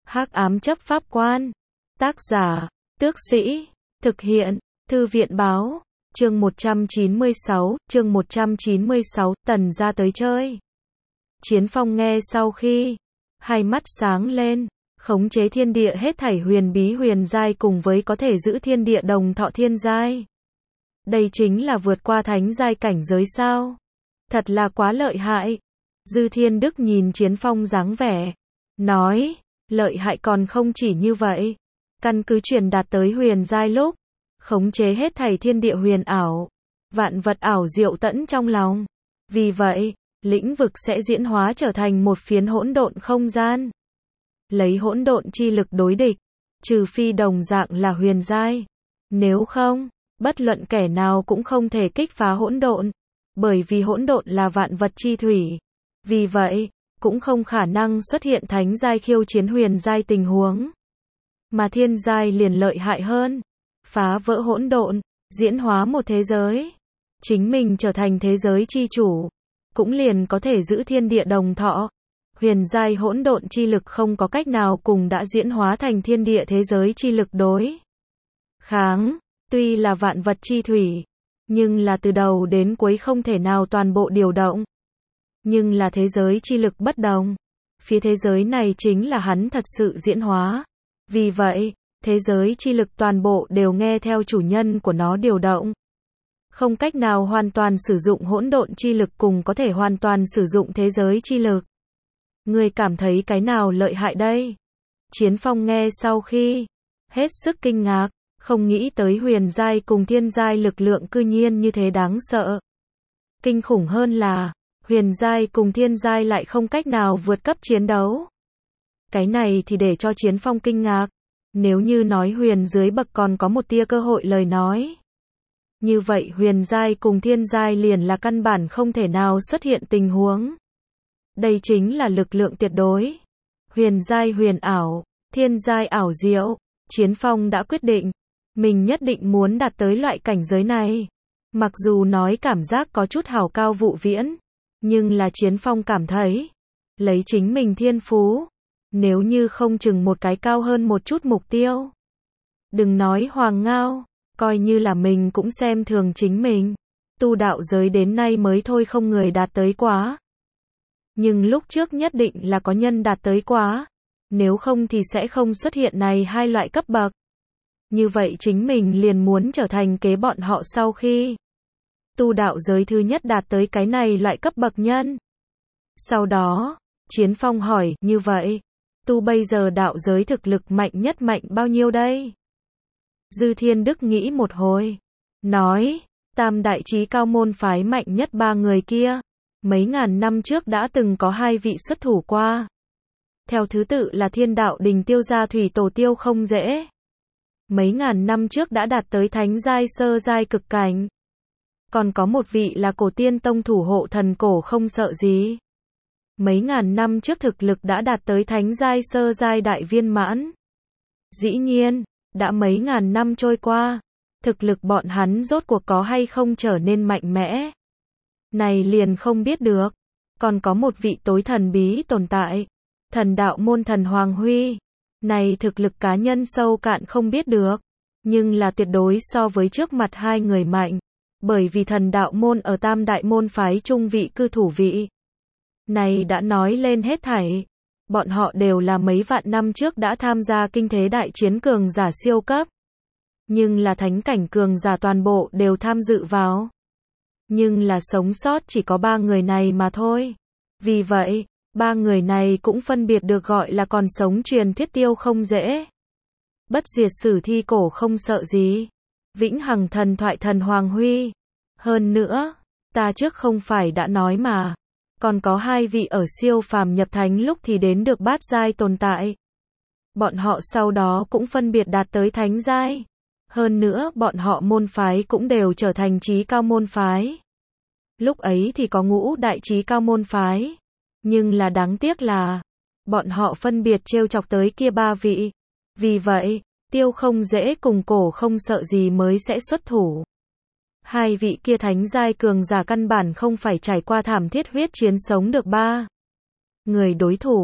Hắc ám chấp pháp quan. Tác giả, Tước Sĩ. Thực hiện, Thư viện báo. Chương 196, Tần gia tới chơi. Chiến Phong nghe sau khi, hai mắt sáng lên, khống chế thiên địa hết thảy huyền bí huyền giai cùng với có thể giữ thiên địa đồng thọ thiên giai. Đây chính là vượt qua thánh giai cảnh giới sao? Thật là quá lợi hại. Dư Thiên Đức nhìn Chiến Phong dáng vẻ, nói, lợi hại còn không chỉ như vậy. Căn cứ truyền đạt tới huyền giai lúc, khống chế hết thảy thiên địa huyền ảo, vạn vật ảo diệu tẫn trong lòng. Vì vậy, lĩnh vực sẽ diễn hóa trở thành một phiến hỗn độn không gian. Lấy hỗn độn chi lực đối địch, trừ phi đồng dạng là huyền giai. Nếu không, bất luận kẻ nào cũng không thể kích phá hỗn độn, bởi vì hỗn độn là vạn vật chi thủy. Vì vậy, cũng không khả năng xuất hiện thánh giai khiêu chiến huyền giai tình huống. Mà thiên giai liền lợi hại hơn, phá vỡ hỗn độn, diễn hóa một thế giới, chính mình trở thành thế giới chi chủ, cũng liền có thể giữ thiên địa đồng thọ. Huyền giai hỗn độn chi lực không có cách nào cùng đã diễn hóa thành thiên địa thế giới chi lực đối kháng, tuy là vạn vật chi thủy, nhưng là từ đầu đến cuối không thể nào toàn bộ điều động. Nhưng là thế giới chi lực bất đồng, phía thế giới này chính là hắn thật sự diễn hóa. Vì vậy, thế giới chi lực toàn bộ đều nghe theo chủ nhân của nó điều động. Không cách nào hoàn toàn sử dụng hỗn độn chi lực cùng có thể hoàn toàn sử dụng thế giới chi lực. Ngươi cảm thấy cái nào lợi hại đây? Chiến Phong nghe sau khi, hết sức kinh ngạc, không nghĩ tới huyền giai cùng thiên giai lực lượng cư nhiên như thế đáng sợ. Kinh khủng hơn là, huyền giai cùng thiên giai lại không cách nào vượt cấp chiến đấu. Cái này thì để cho Chiến Phong kinh ngạc. Nếu như nói huyền dưới bậc còn có một tia cơ hội lời nói, như vậy huyền giai cùng thiên giai liền là căn bản không thể nào xuất hiện tình huống. Đây chính là lực lượng tuyệt đối. Huyền giai huyền ảo, thiên giai ảo diệu. Chiến Phong đã quyết định, mình nhất định muốn đạt tới loại cảnh giới này. Mặc dù nói cảm giác có chút hào cao vụ viễn, nhưng là Chiến Phong cảm thấy, lấy chính mình thiên phú, nếu như không chừng một cái cao hơn một chút mục tiêu. Đừng nói hoàng ngao, coi như là mình cũng xem thường chính mình. Tu đạo giới đến nay mới thôi không người đạt tới quá. Nhưng lúc trước nhất định là có nhân đạt tới quá. Nếu không thì sẽ không xuất hiện này hai loại cấp bậc. Như vậy chính mình liền muốn trở thành kế bọn họ sau khi tu đạo giới thứ nhất đạt tới cái này loại cấp bậc nhân. Sau đó, Chiến Phong hỏi, như vậy, tu bây giờ đạo giới thực lực mạnh nhất mạnh bao nhiêu đây? Dư Thiên Đức nghĩ một hồi, nói, tam đại chí cao môn phái mạnh nhất ba người kia, mấy ngàn năm trước đã từng có hai vị xuất thủ qua. Theo thứ tự là Thiên Đạo Đình Tiêu Gia Thủy Tổ Tiêu Không Dễ. Mấy ngàn năm trước đã đạt tới thánh giai sơ giai cực cảnh. Còn có một vị là Cổ Tiên Tông thủ hộ thần Cổ Không Sợ Gì. Mấy ngàn năm trước thực lực đã đạt tới thánh giai sơ giai đại viên mãn. Dĩ nhiên, đã mấy ngàn năm trôi qua, thực lực bọn hắn rốt cuộc có hay không trở nên mạnh mẽ. Này liền không biết được. Còn có một vị tối thần bí tồn tại, Thần Đạo Môn Thần Hoàng Huy. Này thực lực cá nhân sâu cạn không biết được, nhưng là tuyệt đối so với trước mặt hai người mạnh, bởi vì Thần Đạo Môn ở tam đại môn phái trung vị cư thủ vị. Này đã nói lên hết thảy. Bọn họ đều là mấy vạn năm trước đã tham gia kinh thế đại chiến cường giả siêu cấp. Nhưng là thánh cảnh cường giả toàn bộ đều tham dự vào. Nhưng là sống sót chỉ có ba người này mà thôi. Vì vậy, ba người này cũng phân biệt được gọi là còn sống truyền thuyết Tiêu Không Dễ, bất diệt sử thi Cổ Không Sợ Gì, vĩnh hằng thần thoại Thần Hoàng Huy. Hơn nữa, ta trước không phải đã nói mà, còn có hai vị ở siêu phàm nhập thánh lúc thì đến được bát giai tồn tại. Bọn họ sau đó cũng phân biệt đạt tới thánh giai. Hơn nữa bọn họ môn phái cũng đều trở thành chí cao môn phái. Lúc ấy thì có ngũ đại chí cao môn phái. Nhưng là đáng tiếc là, bọn họ phân biệt trêu chọc tới kia ba vị. Vì vậy, Tiêu Không Dễ cùng Cổ Không Sợ Gì mới sẽ xuất thủ. Hai vị kia thánh giai cường giả căn bản không phải trải qua thảm thiết huyết chiến sống được ba người đối thủ.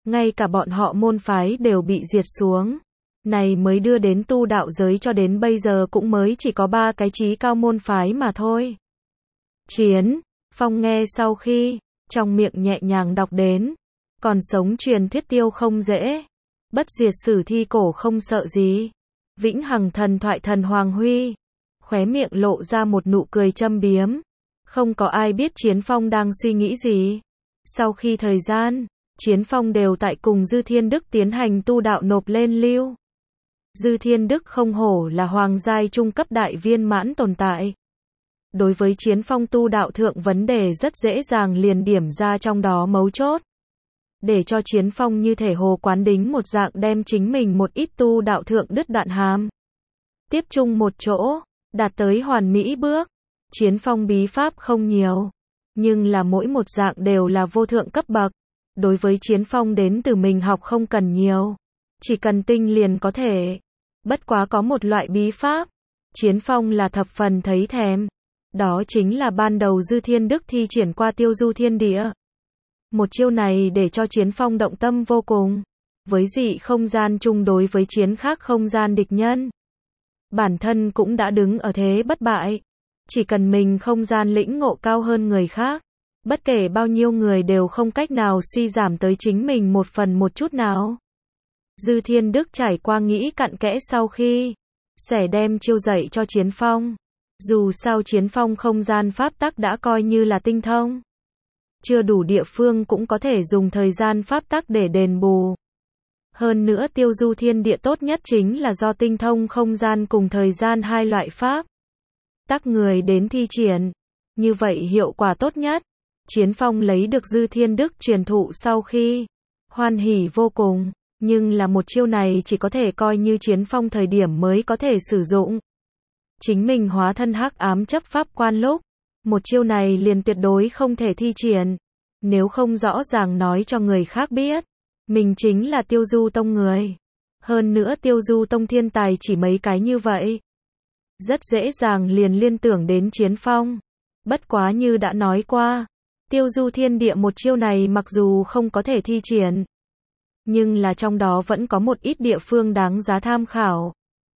ngay cả bọn họ môn phái đều bị diệt xuống. Này mới đưa đến tu đạo giới cho đến bây giờ cũng mới chỉ có 3 cái chí cao môn phái mà thôi. Chiến Phong nghe sau khi, trong miệng nhẹ nhàng đọc đến, còn sống truyền thuyết tiêu không dễ, bất diệt sử thi cổ không sợ gì, vĩnh hằng thần thoại thần Hoàng Huy, khóe miệng lộ ra một nụ cười châm biếm. Không có ai biết Chiến Phong đang suy nghĩ gì. Sau khi thời gian, Chiến Phong đều tại cùng Dư Thiên Đức tiến hành tu đạo nộp lên lưu. Dư Thiên Đức không hổ là hoàng giai trung cấp đại viên mãn tồn tại. Đối với Chiến Phong tu đạo thượng vấn đề rất dễ dàng liền điểm ra trong đó mấu chốt. Để cho Chiến Phong như thể hồ quán đính một dạng đem chính mình một ít tu đạo thượng đứt đoạn hàm. Tiếp chung một chỗ, đạt tới hoàn mỹ bước. Chiến Phong bí pháp không nhiều, nhưng là mỗi một dạng đều là vô thượng cấp bậc. Đối với Chiến Phong đến từ mình học không cần nhiều, chỉ cần tinh liền có thể. Bất quá có một loại bí pháp, Chiến Phong là thập phần thấy thèm. Đó chính là ban đầu Dư Thiên Đức thi triển qua tiêu du thiên địa. Một chiêu này để cho Chiến Phong động tâm vô cùng. Với dị không gian chung đối với chiến khác không gian địch nhân, bản thân cũng đã đứng ở thế bất bại. Chỉ cần mình không gian lĩnh ngộ cao hơn người khác, bất kể bao nhiêu người đều không cách nào suy giảm tới chính mình một phần một chút nào. Dư Thiên Đức trải qua nghĩ cặn kẽ sau khi sẽ đem chiêu dạy cho Chiến Phong. Dù sao Chiến Phong không gian pháp tắc đã coi như là tinh thông. Chưa đủ địa phương cũng có thể dùng thời gian pháp tắc để đền bù. Hơn nữa tiêu du thiên địa tốt nhất chính là do tinh thông không gian cùng thời gian hai loại pháp tắc người đến thi triển. Như vậy hiệu quả tốt nhất. Chiến Phong lấy được Dư Thiên Đức truyền thụ sau khi hoan hỉ vô cùng. Nhưng là một chiêu này chỉ có thể coi như Chiến Phong thời điểm mới có thể sử dụng. Chính mình hóa thân hắc ám chấp pháp quan lúc, một chiêu này liền tuyệt đối không thể thi triển. Nếu không rõ ràng nói cho người khác biết, mình chính là tiêu du tông người. Hơn nữa tiêu du tông thiên tài chỉ mấy cái như vậy. Rất dễ dàng liền liên tưởng đến Chiến Phong. Bất quá như đã nói qua, tiêu du thiên địa một chiêu này mặc dù không có thể thi triển, nhưng là trong đó vẫn có một ít địa phương đáng giá tham khảo.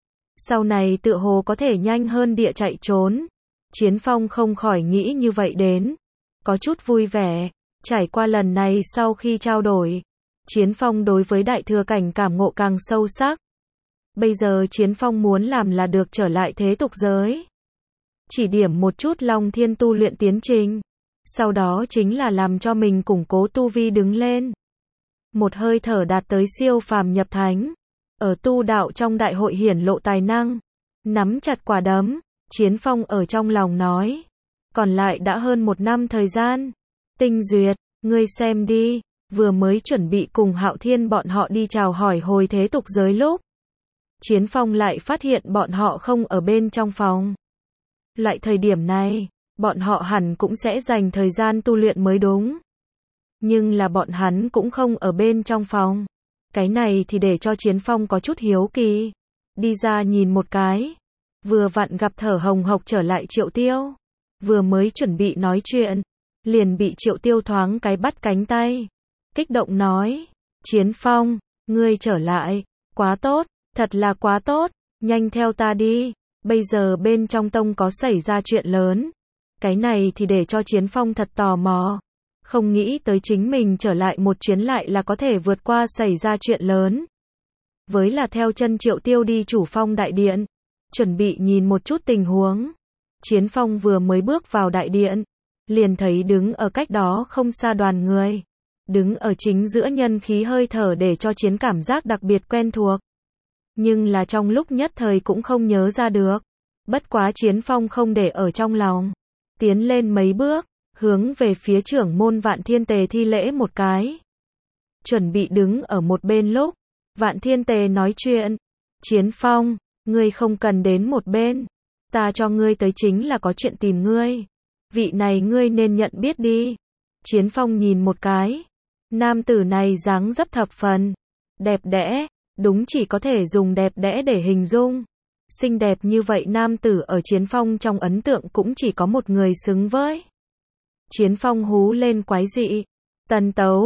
Sau này tựa hồ có thể nhanh hơn địa chạy trốn. Chiến Phong không khỏi nghĩ như vậy đến. Có chút vui vẻ. Trải qua lần này sau khi trao đổi, Chiến Phong đối với đại thừa cảnh cảm ngộ càng sâu sắc. Bây giờ Chiến Phong muốn làm là được trở lại thế tục giới. Chỉ điểm một chút Long Thiên tu luyện tiến trình. Sau đó chính là làm cho mình củng cố tu vi đứng lên. Một hơi thở đạt tới siêu phàm nhập thánh. Ở tu đạo trong đại hội hiển lộ tài năng. Nắm chặt quả đấm, Chiến Phong ở trong lòng nói. Còn lại đã hơn 1 năm thời gian. Tinh Duyệt, ngươi xem đi, vừa mới chuẩn bị cùng Hạo Thiên bọn họ đi chào hỏi hồi thế tục giới lúc. Chiến Phong lại phát hiện bọn họ không ở bên trong phòng. Loại thời điểm này, bọn họ hẳn cũng sẽ dành thời gian tu luyện mới đúng. Nhưng là bọn hắn cũng không ở bên trong phòng. Cái này thì để cho Chiến Phong có chút hiếu kỳ. Đi ra nhìn một cái. Vừa vặn gặp thở hồng hộc trở lại Triệu Tiêu. Vừa mới chuẩn bị nói chuyện, liền bị Triệu Tiêu thoáng cái bắt cánh tay. Kích động nói, Chiến Phong, ngươi trở lại, quá tốt, thật là quá tốt, nhanh theo ta đi. Bây giờ bên trong tông có xảy ra chuyện lớn. Cái này thì để cho Chiến Phong thật tò mò. Không nghĩ tới chính mình trở lại một chuyến lại là có thể vượt qua xảy ra chuyện lớn. Với là theo chân Triệu Tiêu đi Chủ Phong đại điện, chuẩn bị nhìn một chút tình huống. Chiến Phong vừa mới bước vào đại điện, liền thấy đứng ở cách đó không xa đoàn người. Đứng ở chính giữa nhân khí hơi thở để cho Chiến cảm giác đặc biệt quen thuộc. Nhưng là trong lúc nhất thời cũng không nhớ ra được. Bất quá Chiến Phong không để ở trong lòng. Tiến lên mấy bước, hướng về phía trưởng môn Vạn Thiên Tề thi lễ một cái. Chuẩn bị đứng ở một bên lúc, Vạn Thiên Tề nói chuyện. Chiến Phong, ngươi không cần đến một bên. Ta cho ngươi tới chính là có chuyện tìm ngươi. Vị này ngươi nên nhận biết đi. Chiến Phong nhìn một cái. Nam tử này dáng dấp thập phần đẹp đẽ, đúng chỉ có thể dùng đẹp đẽ để hình dung. Xinh đẹp như vậy nam tử ở Chiến Phong trong ấn tượng cũng chỉ có một người xứng với. Chiến Phong hú lên quái dị. Tần Tấu,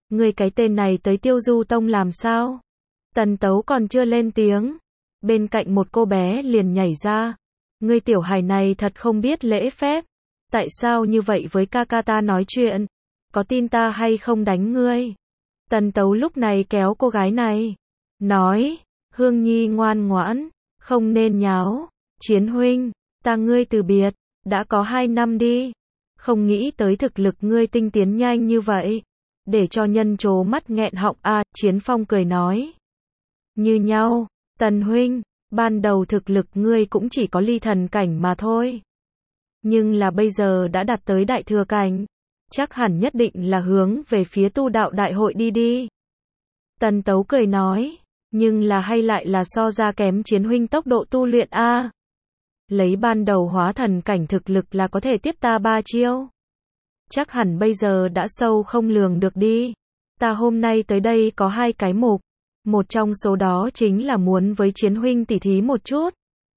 Ngươi cái tên này tới Tiêu Du Tông làm sao? Tần Tấu còn chưa lên tiếng. Bên cạnh một cô bé liền nhảy ra. Ngươi tiểu hài này thật không biết lễ phép. Tại sao như vậy với ca ca ta nói chuyện? Có tin ta hay không đánh ngươi? Tần Tấu lúc này kéo cô gái này. Nói, Hương Nhi ngoan ngoãn, không nên nháo. Chiến huynh, ta ngươi từ biệt, đã có 2 năm đi. Không nghĩ tới thực lực ngươi tinh tiến nhanh như vậy. Để cho nhân trố mắt nghẹn họng a. Chiến Phong cười nói. Như nhau, Tần huynh, ban đầu thực lực ngươi cũng chỉ có ly thần cảnh mà thôi. Nhưng là bây giờ đã đạt tới đại thừa cảnh. Chắc hẳn nhất định là hướng về phía tu đạo đại hội đi đi. Tần Tấu cười nói. Nhưng là hay lại là so ra kém Chiến huynh tốc độ tu luyện a. Lấy ban đầu hóa thần cảnh thực lực là có thể tiếp ta 3 chiêu. Chắc hẳn bây giờ đã sâu không lường được đi. Ta hôm nay tới đây có 2 cái mục. Một trong số đó chính là muốn với Chiến huynh tỉ thí một chút.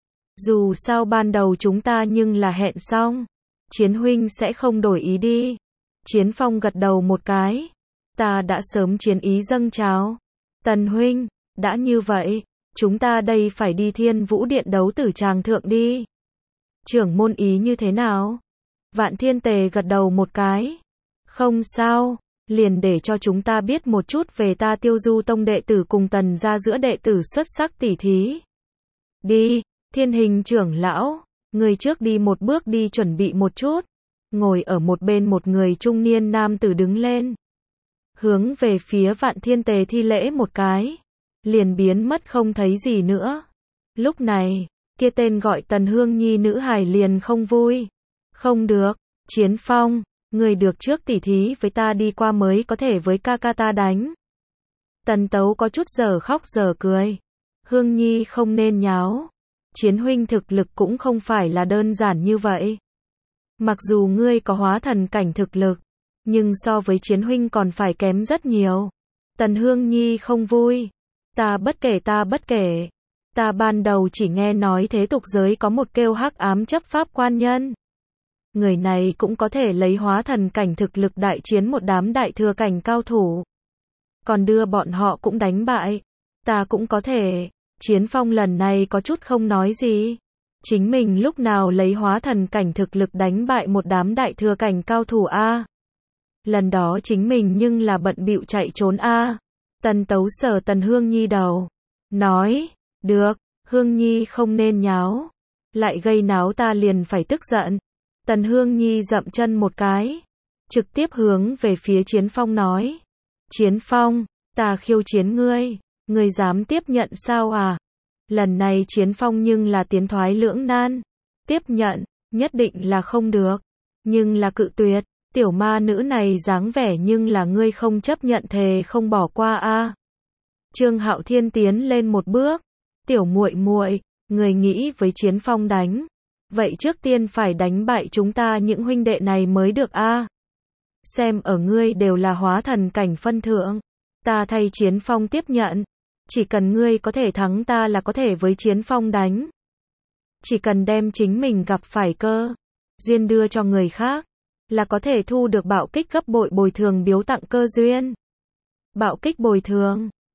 Dù sao ban đầu chúng ta nhưng là hẹn xong. Chiến huynh sẽ không đổi ý đi. Chiến Phong gật đầu một cái. Ta đã sớm chiến ý dâng trào. Tần huynh, đã như vậy, chúng ta đây phải đi Thiên Vũ Điện đấu tử tràng thượng đi. Trưởng môn ý như thế nào? Vạn Thiên Tề gật đầu một cái. Không sao, liền để cho chúng ta biết một chút về ta Tiêu Du Tông đệ tử cùng Tần gia giữa đệ tử xuất sắc tỉ thí. Đi, Thiên Hình trưởng lão, người trước đi một bước đi chuẩn bị một chút. Ngồi ở một bên một người trung niên nam tử đứng lên. Hướng về phía Vạn Thiên Tề thi lễ một cái. Liền biến mất không thấy gì nữa. Lúc này, kia tên gọi Tần Hương Nhi nữ hài liền không vui. Không được, Chiến Phong, người được trước tỉ thí với ta đi qua mới có thể với ca ca ta đánh. Tần Tấu có chút giờ khóc giờ cười. Hương Nhi không nên nháo. Chiến huynh thực lực cũng không phải là đơn giản như vậy. Mặc dù ngươi có hóa thần cảnh thực lực, nhưng so với Chiến huynh còn phải kém rất nhiều. Tần Hương Nhi không vui. Ta bất kể. Ta ban đầu chỉ nghe nói thế tục giới có một kêu hắc ám chấp pháp quan nhân. Người này cũng có thể lấy hóa thần cảnh thực lực đại chiến một đám đại thừa cảnh cao thủ. Còn đưa bọn họ cũng đánh bại. Ta cũng có thể. Chiến Phong lần này có chút không nói gì. Chính mình lúc nào lấy hóa thần cảnh thực lực đánh bại một đám đại thừa cảnh cao thủ a? Lần đó chính mình nhưng là bận bịu chạy trốn a. Tần Tấu sờ Tần Hương Nhi đầu. Nói, được, Hương Nhi không nên nháo. Lại gây náo ta liền phải tức giận. Tần Hương Nhi dậm chân một cái. Trực tiếp hướng về phía Chiến Phong nói. Chiến Phong, ta khiêu chiến ngươi. Ngươi dám tiếp nhận sao à? Lần này Chiến Phong nhưng là tiến thoái lưỡng nan. Tiếp nhận, nhất định là không được. Nhưng là cự tuyệt. Tiểu ma nữ này dáng vẻ nhưng là ngươi không chấp nhận thề không bỏ qua a. Trương Hạo Thiên tiến lên một bước. Tiểu muội muội, người nghĩ với Chiến Phong đánh. Vậy trước tiên phải đánh bại chúng ta những huynh đệ này mới được a. Xem ở ngươi đều là hóa thần cảnh phân thượng. Ta thay Chiến Phong tiếp nhận. Chỉ cần ngươi có thể thắng ta là có thể với Chiến Phong đánh. Chỉ cần đem chính mình gặp phải cơ duyên đưa cho người khác. Là có thể thu được bạo kích gấp bội bồi thường biếu tặng cơ duyên. Bạo kích bồi thường.